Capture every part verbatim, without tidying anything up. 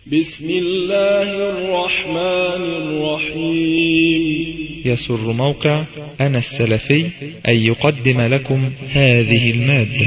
بسم الله الرحمن الرحيم. يسر موقع أنا السلفي أن يقدم لكم هذه المادة.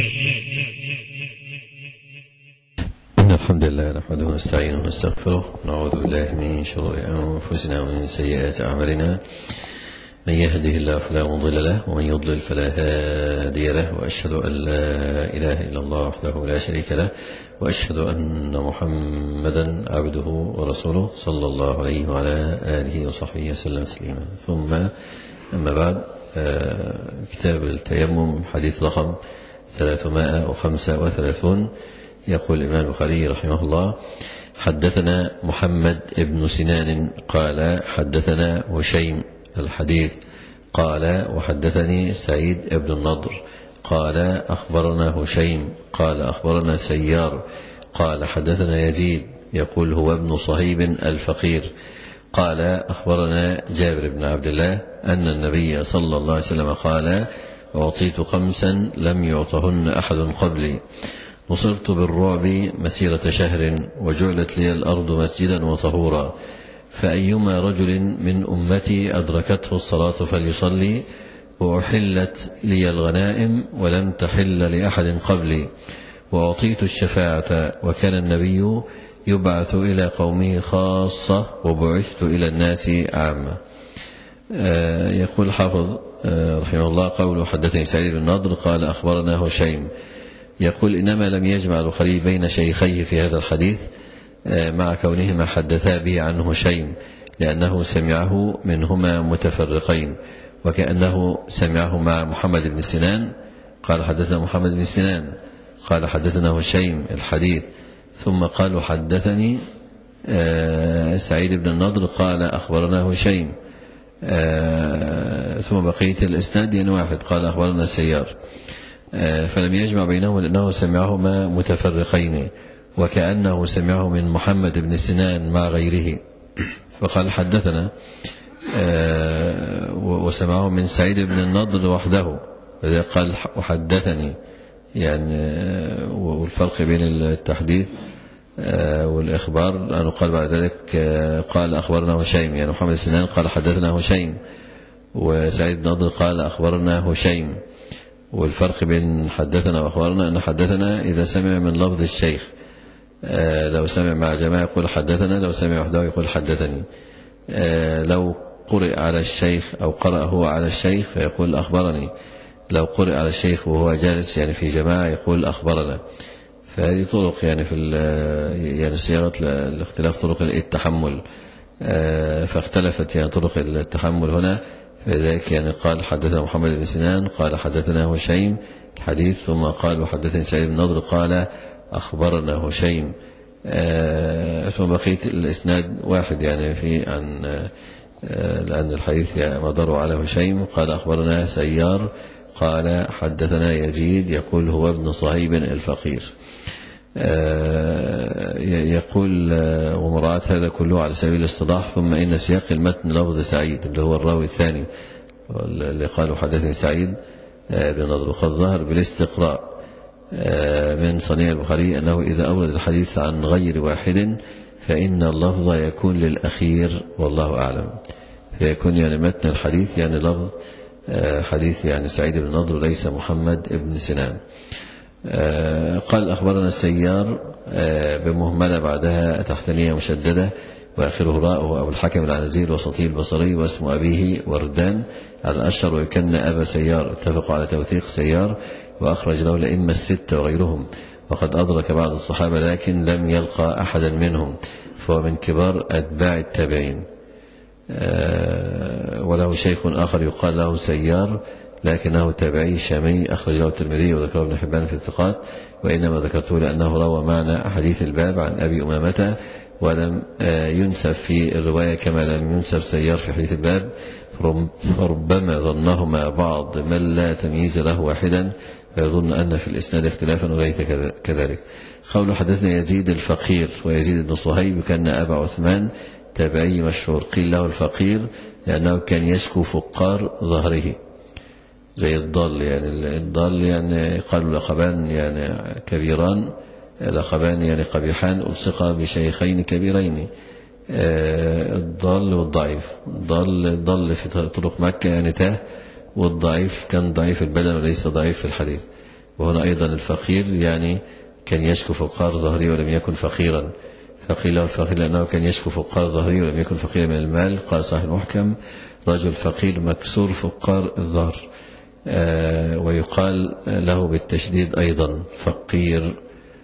إن الحمد لله نحمده ونستعينه ونستغفره ونعوذ بالله من شرور أنفسنا ومن سيئات أعمالنا، من يهده الله فلا مضل له ومن يضلل فلا هادي له، وأشهد أن لا إله إلا الله وحده لا شريك له، وأشهد أن محمدا عبده ورسوله صلى الله عليه وعلى آله وصحبه وسلم تسليما. ثم أما بعد، كتاب التيمم حديث رقم ثلاثمائة وخمسة وثلاثون. يقول الإمام البخاري رحمه الله: حدثنا محمد بن سنان قال حدثنا هشيم الحديث قال وحدثني سعيد بن النضر قال أخبرنا هشيم قال أخبرنا سيار قال حدثنا يزيد يقول هو ابن صهيب الفقير قال أخبرنا جابر بن عبد الله أن النبي صلى الله عليه وسلم قال: أعطيت خمسا لم يعطهن أحد قبلي، نصرت بالرعب مسيرة شهر، وجعلت لي الأرض مسجدا وطهورا، فأيما رجل من أمتي أدركته الصلاة فليصلي، وأحلت لي الغنائم ولم تحل لأحد قبلي، وأعطيت الشفاعة، وكان النبي يبعث إلى قومه خاصة وبعثت إلى الناس عامة. آه يقول حافظ آه رحمه الله: قوله حدثني سعيد بن النضر قال أخبرنا هشيم. يقول: إنما لم يجمع البخاري بين شيخيه في هذا الحديث مع كونهما حدثا به عن هشيم، لأنه سمعه منهما متفرقين، وكأنه سمعه مع محمد بن سنان قال حدثنا محمد بن سنان قال حدثنا هشيم الحديث، ثم قالوا حدثني سعيد بن النضر قال أخبرنا هشيم، ثم بقية الإسناد يعني واحد قال أخبرنا سيار، فلم يجمع بينهما لأنه سمعهما متفرقين، وكأنه سمعه من محمد بن سنان مع غيره فقال حدثنا، وسمعه من سعيد بن النضر وحده فذا قال وحدثني، يعني والفرق بين التحديث والإخبار أنه قال بعد ذلك قال أخبرنا هشيم، يعني محمد بن سنان قال حدثنا هشيم، وسعيد بن النضر قال أخبرنا هشيم. والفرق بين حدثنا وأخبرنا أن حدثنا إذا سمع من لفظ الشيخ، لو سمع مع جماعة يقول حدثنا، لو سمع وحده يقول حدثني، لو قرئ على الشيخ أو قرأ هو على الشيخ فيقول أخبرني، لو قرئ على الشيخ وهو جالس يعني في جماعة يقول أخبرنا. فهذه طرق يعني في يعني صياغة الاختلاف طرق التحمل، فاختلفت يعني طرق التحمل هنا، فذلك يعني قال حدثنا محمد بن سنان قال حدثنا هشيم الحديث، ثم قال وحدثني سعيد بن النضر قال أخبرنا هشيم، آه ثم بقيت الإسناد واحد يعني في عن آه لأن الحديث مدار على هشيم. قال أخبرنا سيار قال حدثنا يزيد يقول هو ابن صهيب الفقير. آه يقول آه ومراعاة هذا كله على سبيل الاصطلاح. ثم إن سياق المتن لفظ سعيد اللي هو الراوي الثاني اللي قالوا حدثني سعيد آه بن نضر، وقد ظهر بالاستقراء من صنيع البخاري أنه إذا أورد الحديث عن غير واحد فإن اللفظ يكون للأخير والله أعلم، فيكون يعني متن الحديث يعني لفظ حديث يعني سعيد بن النضر ليس محمد بن سنان. قال أخبرنا السيار بمهملة بعدها تحتانية مشددة وآخره راء، وهو أبو الحكم العنزي الوسطي البصري، واسم أبيه وردان على الأشهر، ويكن أبا سيار، اتفق على توثيق سيار وأخرج له الأئمة الستة وغيرهم، وقد أدرك بعض الصحابة لكن لم يلقى أحدا منهم، فهو من كبار أتباع التابعين. وله شيخ آخر يقال له سيار لكنه تابعي شامي، أخرج له الترمذي وذكره ابن حبان في الثقات، وإنما ذكرته لأنه روى معنى أحاديث الباب عن أبي أمامة ولم ينسب في الرواية كما لم ينسب سيار في حديث الباب، فربما ظنهما بعض من لا تمييز له واحدا فيظن أن في الإسناد اختلافا وليس كذلك. قول حدثنا يزيد الفقير، ويزيد بن صهيب كان أبا عثمان تابعي مشهور، قيل له الفقير لأنه كان يشكو فقار ظهره زي الضال، يعني الضال يعني قالوا لقبان يعني كبيران لقبان يعني قبيحان ألصقا بشيخين كبيرين، الضال والضعيف. ضال الضال في طرق مكة يعني تاه، والضعيف كان ضعيف البدن وليس ضعيف في الحديث. وهنا أيضا الفقير يعني كان يشكو فقار ظهري ولم يكن فقيرا، فقيل الفقير لأنه كان يشكو فقار ظهري ولم يكن فقيرا من المال. قال صاحب المحكم رجل فقير مكسور فقار الظهر، آه ويقال له بالتشديد أيضا فقير.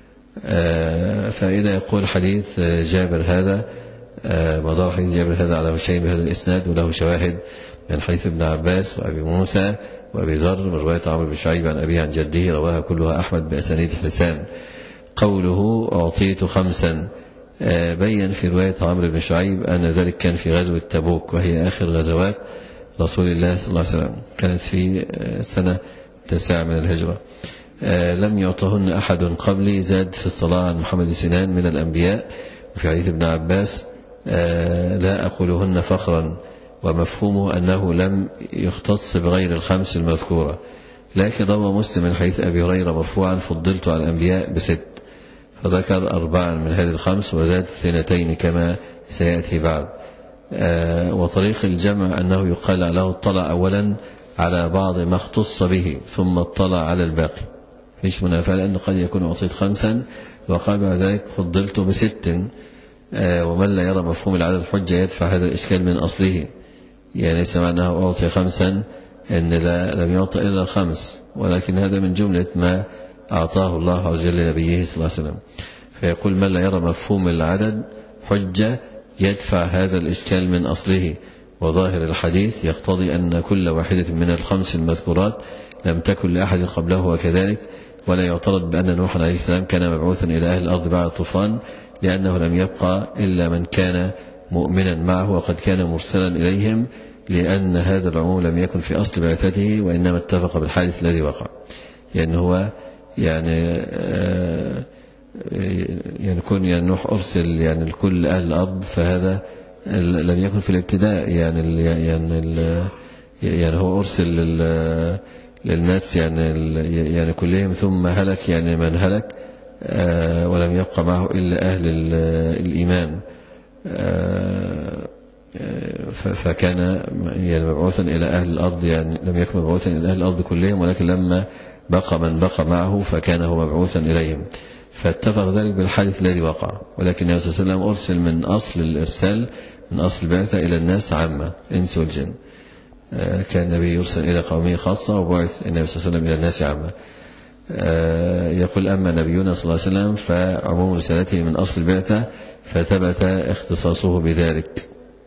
آه فإذا يقول حديث جابر هذا، آه مدار حديث جابر هذا على شيء بهذا الإسناد، وله شواهد من حديث ابن عباس وأبي موسى وأبي ذر من رواية عمرو بن شعيب عن أبيه عن جده، رواها كلها أحمد بأسانيد حسان. قوله أعطيت خمسا، آه بين في رواية عمرو بن شعيب أن ذلك كان في غزوة تبوك، وهي آخر غزوات رسول الله صلى الله عليه وسلم، كانت في سنة تسعة من الهجرة. آه لم يعطهن أحد قبلي. زاد في الصلاة عن محمد سنان من الأنبياء. وفي حديث ابن عباس آه لا أقولهن فخرا، ومفهومه أنه لم يختص بغير الخمس المذكورة. لكن روى مسلم من حديث أبي هريرة مرفوعا فضلت على الأنبياء بست، فذكر أربعا من هذه الخمس وزاد اثنتين كما سيأتي بعد. آه وطريق الجمع أنه يقال له اطلع أولا على بعض ما اختص به ثم اطلع على الباقي، فيش منافع، لأنه قد يكون أعطيت خمسا وقال بعد ذلك فضلت بست. آه ومن لا يرى مفهوم العدد حجة يدفع هذا الإشكال من أصله، يعني ليس معناه أعطي خمسا أن لا لم يعطى إلا الخمس، ولكن هذا من جملة ما أعطاه الله عز وجل لنبيه صلى الله عليه وسلم. فيقول من لا يرى مفهوم العدد حجة يدفع هذا الإشكال من أصله. وظاهر الحديث يقتضي أن كل واحدة من الخمس المذكورات لم تكن لأحد قبله وكذلك، ولا يعترض بأن نوح عليه السلام كان مبعوثا إلى أهل الأرض بعد الطوفان، لأنه لم يبقى إلا من كان مؤمنا معه وقد كان مرسلا إليهم، لأن هذا العموم لم يكن في أصل بعثته وإنما اتفق بالحادث الذي وقع. يعني هو يعني آه يعني كون يعني نوح أرسل يعني لكل أهل الأرض، فهذا لم يكن في الابتداء، يعني ال يعني ال يعني هو أرسل للناس يعني يعني كلهم، ثم هلك يعني من هلك آه ولم يبقى معه إلا أهل الإيمان. آه فكان يعني مبعوثا إلى أهل الأرض، يعني لم يكن مبعوثا إلى أهل الأرض كلهم، ولكن لما بقى من بقى معه فكان هو مبعوثا إليهم، فاتفق ذلك بالحادث الذي وقع. ولكن النبي صلى الله عليه وسلم أرسل من أصل الإرسال من أصل البعثة إلى الناس عامة إنس والجن. كان النبي يرسل إلى قومه خاصة، وبعث النبي صلى الله عليه وسلم إلى الناس عامة. يقول أما نبينا صلى الله عليه وسلم فعموم رسالته من أصل البعثة، فثبت اختصاصه بذلك.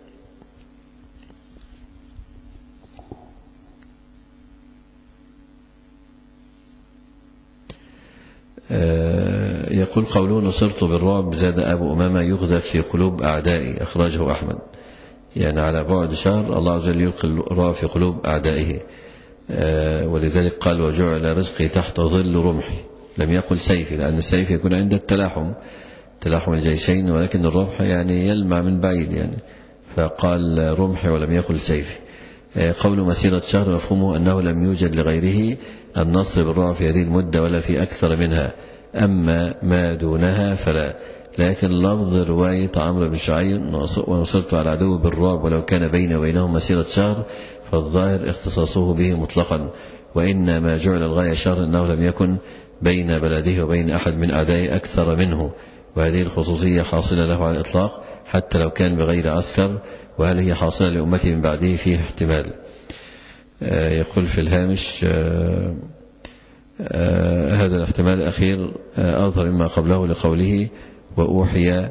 يقول قوله نصرت بالرعب، زاد أبو أمامة يغذف في قلوب أعدائي، أخرجه أحمد. يعني على بعد شهر الله عز وجل يلقي الرعب في قلوب أعدائه، ولذلك قال وجعل رزقي تحت ظل رمحي، لم يقل سيفي، لأن السيف يكون عند التلاحم تلاحم الجيشين، ولكن الرمح يعني يلمع من بعيد يعني، فقال رمحي ولم يقل سيفي. قول مسيرة شهر مفهومه أنه لم يوجد لغيره النصر بالرعب في هذه المدة ولا في أكثر منها، أما ما دونها فلا. لكن لفظ رواية عمرو بن شعيب ونصرت على العدو بالرعب ولو كان بيني وبينهم مسيرة شهر، فالظاهر اختصاصه به مطلقا، وإنما جعل الغاية شهر أنه لم يكن بين بلده وبين أحد من أعدائه أكثر منه، وهذه الخصوصية حاصلة له على الإطلاق حتى لو كان بغير عسكر، وهل هي حاصلة لأمته من بعده فيه احتمال. يقول في الهامش آآ آآ هذا الاحتمال الأخير أظهر مما قبله لقوله وأوحي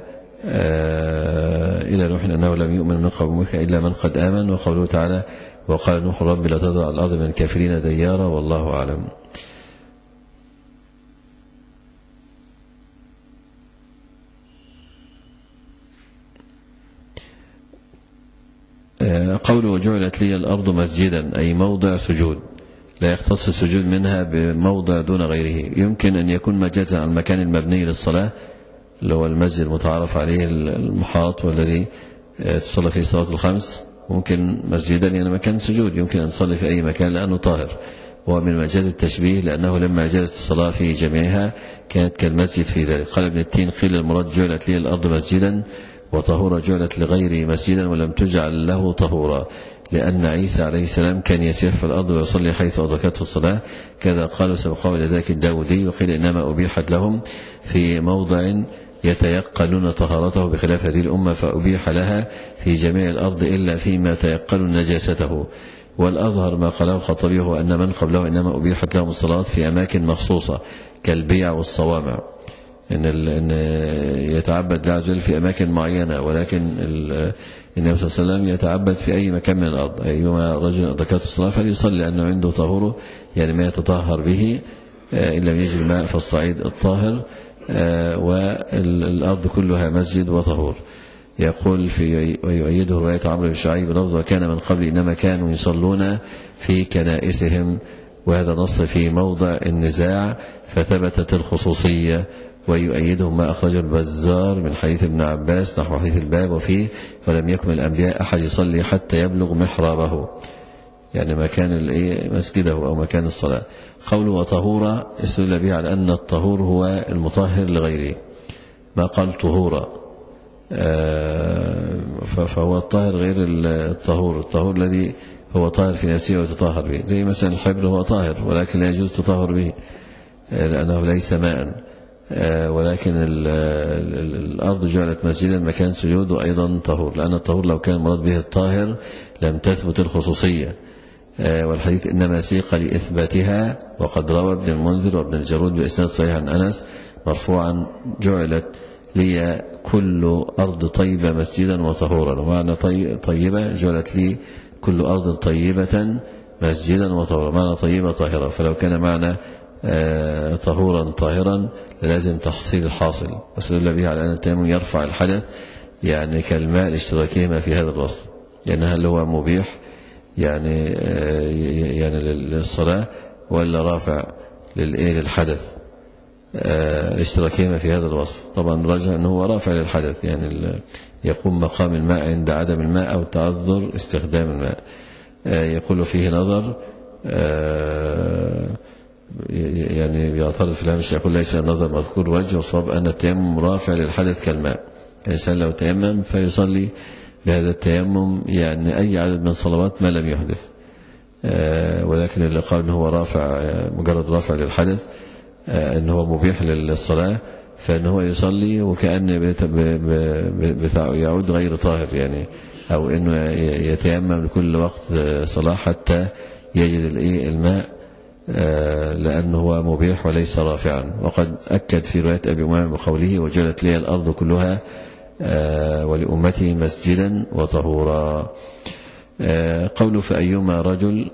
إلى نوح أنه لم يؤمن من قومك إلا من قد آمن، وقوله تعالى وقال نوح رب لا تذر على الأرض من الكافرين ديارا، والله أعلم. قوله جعلت لي الأرض مسجدا أي موضع سجود، لا يختص السجود منها بموضع دون غيره. يمكن أن يكون مجازا عن المكان المبني للصلاة اللي هو المسجد المتعارف عليه المحاط والذي تصلي فيه الصلاة الخمس، ممكن مسجدا يعني مكان سجود، يمكن أن تصلي في أي مكان لأنه طاهر. ومن مجاز التشبيه لأنه لما جازت الصلاة في جميعها كانت كالمسجد في ذلك. قال ابن التين قيل المراد جعلت لي الأرض مسجدا وطهورا، جعلت لغيره مسجدا ولم تجعل له طهورا، لأن عيسى عليه السلام كان يسير في الأرض ويصلي حيث أدركته الصلاة، كذا قالوا سبقوا إلى ذلك الداودي. وقيل إنما أبيحت لهم في موضع يتيقنون طهارته بخلاف هذه الأمة، فأبيح لها في جميع الأرض إلا فيما تيقنون نجاسته. والأظهر ما قاله الخطبي هو أن من قبله إنما أبيحت لهم الصلاة في أماكن مخصوصة كالبيع والصوامع، إن, إن يتعبد الله عز وجل في أماكن معينة، ولكن النبي صلى الله عليه وسلم يتعبد في أي مكان من الأرض. أيما رجل أدركته الصلاة فليصلي لأنه عنده طهوره، يعني ما يتطهر به إن لم يجد الماء فالصعيد الطاهر، والأرض كلها مسجد وطهور. يقول في ويؤيده رواية عمرو بن شعيب بلفظ وكان من قبل إنما كانوا يصلون في كنائسهم، وهذا نص في موضع النزاع فثبتت الخصوصية. ويؤيده ما أخرجه البزار من حديث ابن عباس نحو حديث الباب وفيه ولم يكن الأنبياء أحد يصلي حتى يبلغ محرابه، يعني مكان مسجده أو مكان الصلاة. قوله وطهورا استدل به على أن الطهور هو المطهر لغيره، ما قال طهورا، فهو الطاهر غير الطهور، الطهور الذي هو طاهر في نفسه ويتطهر به، زي مثلا الحبر هو طاهر ولكن لا يجوز التطهر به لأنه ليس ماء، ولكن الأرض جعلت مسجدا مكان سجود وأيضا طهور، لأن الطهور لو كان مراد به الطاهر لم تثبت الخصوصية. والحديث إنما سيق لإثباتها. وقد روى ابن المنذر وابن الجرود بإسناد صحيح عن أنس مرفوعا جعلت لي كل أرض طيبة مسجدا وطهورا، ومعنى طيبة جعلت لي كل أرض طيبة مسجدا وطهورا، معنى طيبة طاهرة. فلو كان معنى آه طهورا طاهرا لازم تحصيل الحاصل، واستدل به على أن التيمم يرفع الحدث يعني كالماء لاشتراكهما في هذا الوصف، يعني هل هو مبيح يعني آه يعني للصلاة ولا رافع للحدث آه لاشتراكهما في هذا الوصف؟ طبعا رجع أنه هو رافع للحدث، يعني يقوم مقام الماء عند عدم الماء أو تعذر استخدام الماء. آه يقول فيه نظر آه يعني بيعترض في الهامش يقول ليس النظر مذكور وجه، وصواب أن التيمم رافع للحدث كالماء، الإنسان لو تيمم فيصلي بهذا التيمم يعني أي عدد من صلوات ما لم يحدث، آه ولكن اللي قال أنه هو رافع مجرد رافع للحدث آه أنه هو مبيح للصلاة، فأنه يصلي وكأن يعود غير طاهر، يعني أو أنه يتيمم لكل وقت صلاة حتى يجد الماء لأنه هو مبيح وليس رافعا. وقد أكد في رواية أبي أمامة بقوله وجعلت لي الأرض كلها ولأمتي مسجدا وطهورا. قوله فأيما رجل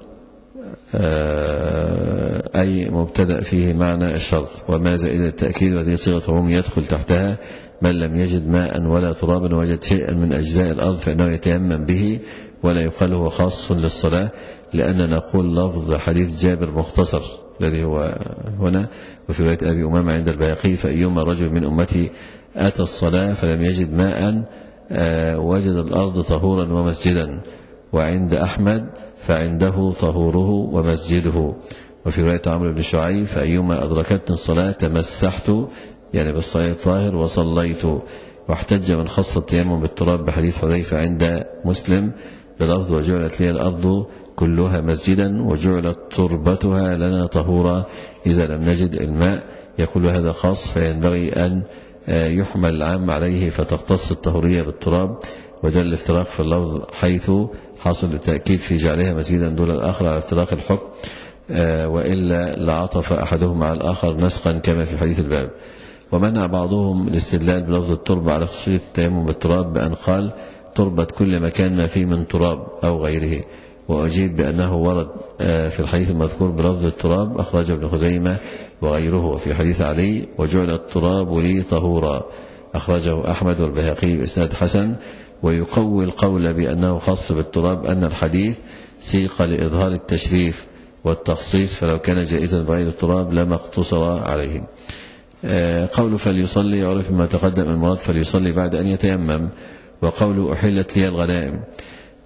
أي مبتدأ فيه معنى الشرط، وما زائد التأكيد وهذه صيغة عموم يدخل تحتها من لم يجد ماء ولا ترابا وجد شيئا من أجزاء الأرض فإنه يتيمم به، ولا يقال هو خاص للصلاة، لأن نقول لفظ حديث جابر مختصر الذي هو هنا. وفي رواية أبي أمامة عند البيهقي فأيما رجل من أمتي أتى الصلاة فلم يجد ماء وجد الأرض طهورا ومسجدا، وعند أحمد فعنده طهوره ومسجده. وفي رواية عمرو بن شعيب فأيما أدركتني الصلاة تمسحت يعني بالصلاة الطاهر وصليت. واحتج من خص التيمم بالتراب بحديث حذيفة عند مسلم بلفظ وجعلت لي الأرض كلها مسجدا وجعلت تربتها لنا طهورا إذا لم نجد الماء. يقول هذا خاص فينبغي أن يحمل العام عليه فتختص الطهورية بالتراب، وده الافتراق في اللفظ حيث حصل التأكيد في جعلها مسجدا دون الآخر على افتراق الحكم، وإلا لعطف أحدهم على الآخر نسقا كما في حديث الباب. ومنع بعضهم الاستدلال بلفظ التربة على خصوصية التيمم بالتراب بأن قال تربة كل مكان ما فيه من تراب أو غيره، وأجيب بأنه ورد في الحديث المذكور بلفظ التراب أخرجه ابن خزيمة وغيره في حديث علي وجعل التراب لي طهورا أخرجه أحمد والبيهقي بإسناد حسن. ويقوي القول بأنه خاص بالتراب أن الحديث سيق لإظهار التشريف والتخصيص، فلو كان جائزا بغير التراب لما اقتصر عليه. قول فليصلي عرف ما تقدم المراد فليصلي بعد أن يتيمم. وقول أحلت لي الغنائم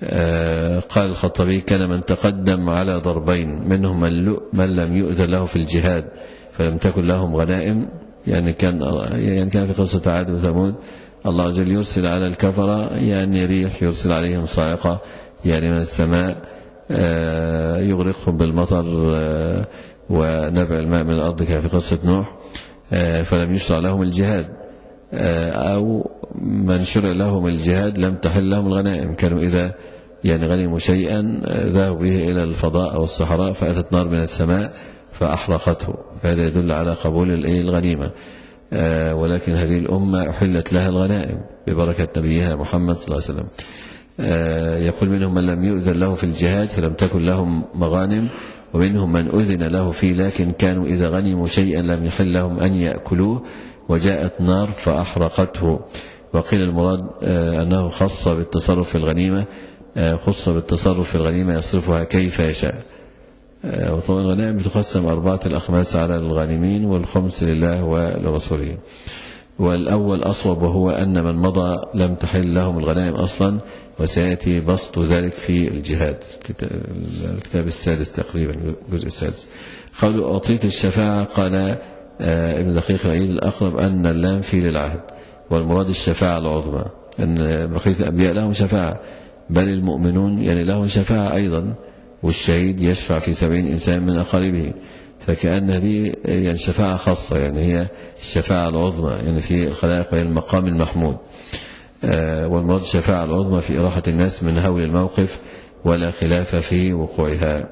قال الخطبي: كان من تقدم على ضربين، منهم من لم يؤذن له في الجهاد فلم تكن لهم غنائم، يعني كان يعني كان في قصة عاد وثمود الله عز وجل يرسل على الكفرة يعني ريح، يرسل عليهم صاعقة يعني من السماء يغرقهم بالمطر ونبع الماء من الأرض كما في قصة نوح، فلم يشرع لهم الجهاد، أو من شرع لهم الجهاد لم تحل لهم الغنائم، كانوا إذا يعني غنموا شيئا ذهبوا به إلى الفضاء أو الصحراء فأتت نار من السماء فأحرقته، فهذا يدل على قبول الغنيمة. ولكن هذه الأمة أحلت لها الغنائم ببركة نبيها محمد صلى الله عليه وسلم. يقول: منهم من لم يؤذن له في الجهاد فلم تكن لهم مغانم، ومنهم من أذن له فيه لكن كانوا إذا غنموا شيئا لم يحل لهم أن يأكلوه وجاءت نار فأحرقته. وقيل المراد أنه خص بالتصرف في الغنيمة، خص بالتصرف في الغنيمة يصرفها كيف يشاء. وطبعا الغنائم بتقسم أربعة الأخماس على الغانمين والخمس لله ولرسوله. والأول أصوب، وهو أن من مضى لم تحل لهم الغنائم أصلا، وسيأتي بسط ذلك في الجهاد، الكتاب السادس تقريبا، الجزء السادس. قالوا: أعطيت الشفاعة. قال ابن دقيق العيد الأقرب أن اللام في للعهد، والمراد الشفاعة العظمى، أن بقية الأنبياء لهم شفاعة، بل المؤمنون يعني لهم شفاعة أيضا، والشهيد يشفع في سبعين إنسان من أقاربه، فكأن هذه يعني شفاعة خاصة، يعني هي الشفاعة العظمى يعني في الخلائق، وهي المقام المحمود. والمراد الشفاعة العظمى في إراحة الناس من هول الموقف ولا خلاف في وقوعها.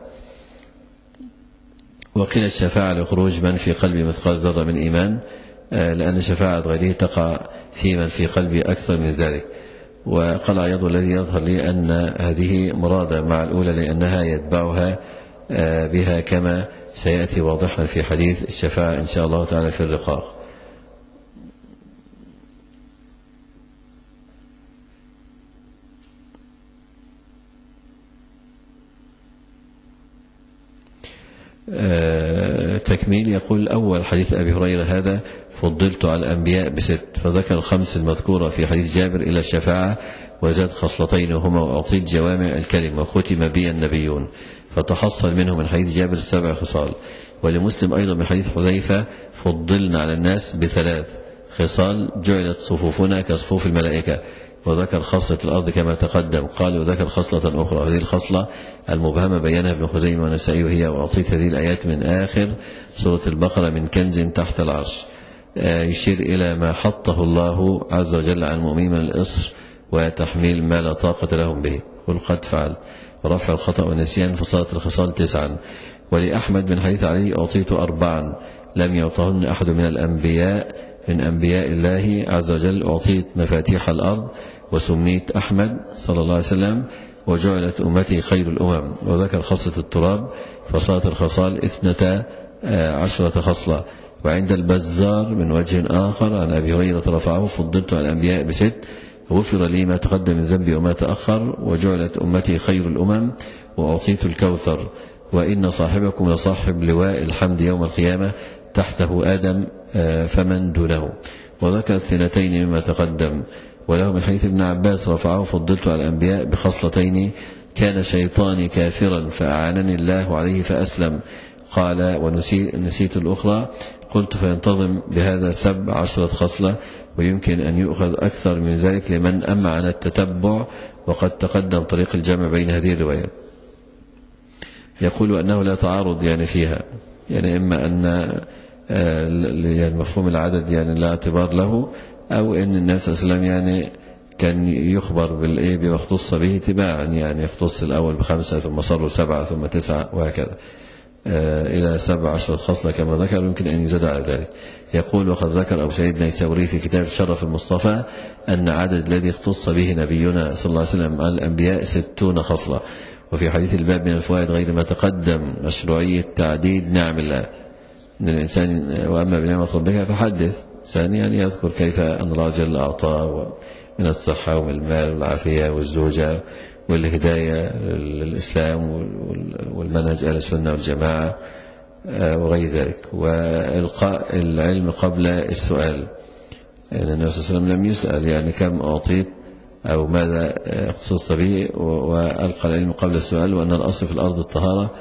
وقيل الشفاعة لخروج من في قلبه مثقال ذرة من إيمان، لأن شفاعة غيره تقع في من في قلبه أكثر من ذلك. وقال عياض: الذي يظهر لي أن هذه مرادة مع الأولى، لأنها يتبعها بها كما سيأتي واضحا في حديث الشفاعة إن شاء الله تعالى في الرقاق. تكميل. يقول: أول حديث أبي هريرة هذا فضلت على الأنبياء بست، فذكر الخمس المذكورة في حديث جابر إلى الشفاعة، وزاد خصلتين وهما: وأعطيت جوامع الكلم وختم بي النبيون، فتحصل منه من حديث جابر السبع خصال. ولمسلم أيضا من حديث حذيفة: فضلنا على الناس بثلاث خصال جعلت صفوفنا كصفوف الملائكة، وذكر خصلة الأرض كما تقدم. قال: وذكر خصلة أخرى، هذه الخصلة المبهمة بينها ابن خزيمة والنسائي، وهي: وأعطيت هذه الآيات من آخر سورة البقرة من كنز تحت العرش، يشير إلى ما حطه الله عز وجل عن المؤمنين من الإصر وتحميل ما لا طاقة لهم به. قل قد فعل. ورفع الخطأ والنسيان، فصارت الخصال تسعا. ولأحمد من حديث علي: أعطيت أربعا لم يعطهن أحد من الأنبياء من أنبياء الله عز وجل، أعطيت مفاتيح الأرض، وسميت أحمد صلى الله عليه وسلم، وجعلت أمتي خير الأمم. وذكر خصلة التراب، فصارت الخصال اثنتا عشرة خصلة. وعند البزار من وجه آخر عن أبي هريرة رفعه: فضلت على الأنبياء بست، غفر لي ما تقدم من ذنبي وما تأخر، وجعلت أمتي خير الأمم، وأعطيت الكوثر، وإن صاحبكم لصاحب لواء الحمد يوم القيامة، تحته آدم فمن دونه. وذكر اثنتين مما تقدم. وله من حديث ابن عباس رفعه: فضلت على الأنبياء بخصلتين، كان شيطاني كافرا فأعانني الله عليه فأسلم. قال: ونسيت الأخرى. قلت: فينتظم بهذا سبع عشرة خصلة، ويمكن أن يؤخذ أكثر من ذلك لمن أمع عن التتبع، وقد تقدم طريق الجمع بين هذه الروايات. يقول أنه لا تعارض يعني فيها، يعني إما أن يعني مفهوم العدد يعني لا اعتبار له، أو أن الناس أسلم يعني كان يخبر بالإيه بما اختص به تباعا، يعني يختص الأول بخمسة ثم صاروا سبعة ثم تسعة وهكذا إلى سبع عشرة خصلة كما ذكر، يمكن أن يزاد على ذلك. يقول: وقد ذكر أبو سعيد النيسابوري في كتاب شرف المصطفى أن عدد الذي اختص به نبينا صلى الله عليه وسلم على الأنبياء ستون خصلة. وفي حديث الباب من الفوائد غير ما تقدم مشروعية تعديد نعم الله من الإنسان، وأما بنعمة ربك فحدث. ثانيا يذكر كيف أن الله جل أعطاه من الصحة ومن المال والعافية والزوجة والهداية للإسلام والمنهج أهل السنة والجماعة وغير ذلك. وإلقاء العلم قبل السؤال، يعني النبي صلى الله عليه وسلم لم يسأل يعني كم أعطيت أو ماذا اختصصت به، وألقى العلم قبل السؤال، وأن الأصل في الأرض الطهارة،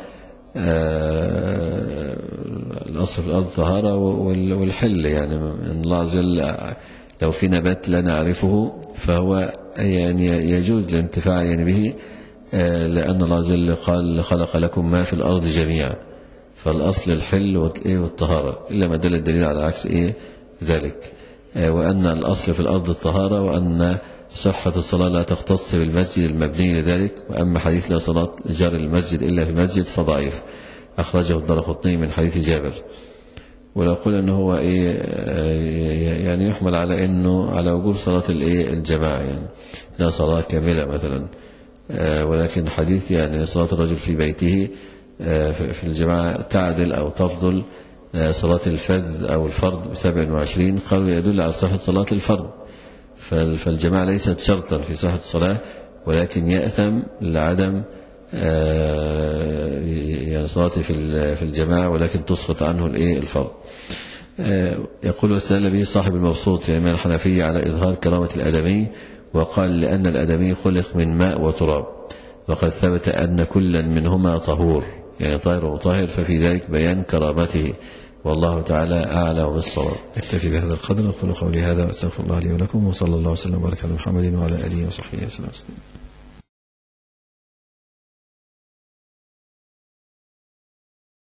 الأصل في الأرض الطهارة والحل، يعني إن الله عز وجل لو في نبات لا نعرفه فهو يعني يجوز الانتفاع يعني به، لأن الله عز وجل قال خلق لكم ما في الأرض جميعا، فالأصل الحل والطهارة، إلا ما دل الدليل على عكس إيه ذلك. وأن الأصل في الأرض الطهارة، وأن صحة الصلاة لا تختص بالمسجد المبني لذلك. وأما حديث لا صلاة جار المسجد إلا في المسجد فضعيف، أخرجه الدارقطني من حديث جابر. ولو قل أنه هو إيه يعني يحمل على أنه على وجوب صلاة الإيه الجماعة، يعني لا صلاة كاملة مثلا، ولكن حديث يعني صلاة الرجل في بيته في الجماعة تعدل أو تفضل صلاة الفذ أو الفرد بسبع وعشرين، قالوا يدل على صحة صلاة الفرد، فالجماعة ليست شرطا في صحة الصلاة، ولكن يأثم لعدم يعني صلاته في الجماعة، ولكن تسقط عنه الإيه الفرض. يقول واستدل به صاحب المبسوط يعني من الحنفية على إظهار كرامة الآدمي، وقال لأن الآدمي خلق من ماء وتراب، وقد ثبت أن كلا منهما طهور يعني طاهر ومطهر، ففي ذلك بيان كرامته، والله تعالى أعلى بالصواب. اكتفي بهذا القدر، أقول قولي هذا وأستغفر الله لي ولكم، وصلى الله وسلم وبارك على محمد وعلى آله وصحبه وسلم.